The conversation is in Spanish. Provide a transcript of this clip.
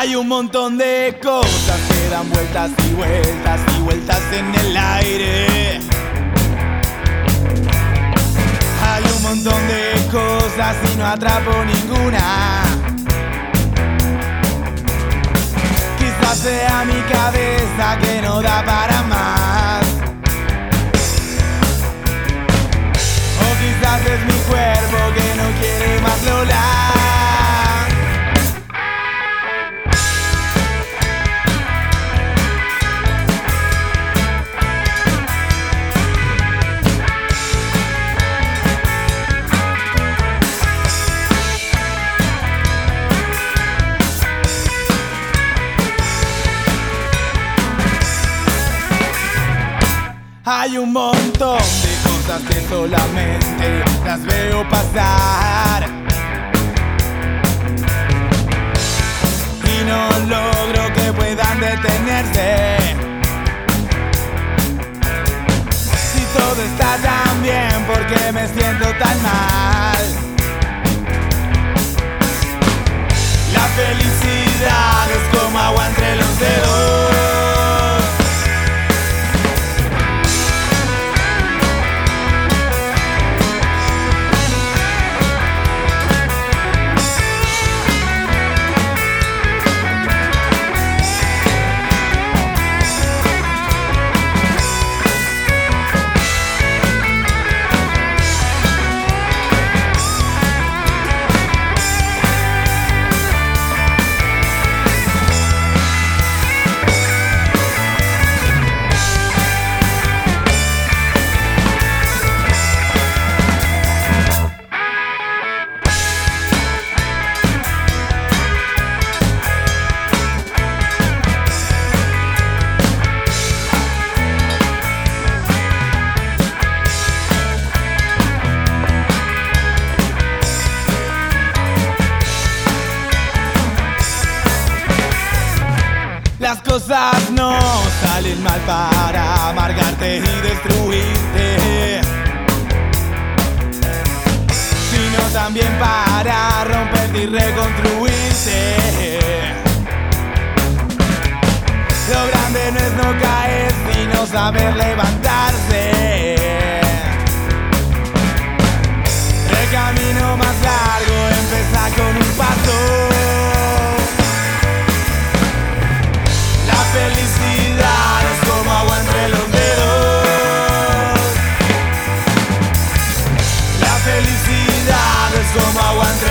Hay un montón de cosas que dan vueltas y vueltas y vueltas en el aire. Hay un montón de cosas y no atrapo ninguna. Quizás sea mi cabeza que no da para más, o quizás es mi cuerpo que no quiere más Lola. Hay un montón de cosas que solamente las veo pasar y no logro que puedan detenerse. Si todo está tan bien, ¿por qué me siento tan mal? La felicidad es como agua entre los dedos. Las cosas no salen mal para amargarte y destruirte, sino también para romperte y reconstruirte. Lo grande no es no caer, sino saber levantarse. El camino más largo empieza con un paso. La felicidad es como agua entre los dedos. La felicidad es como agua entre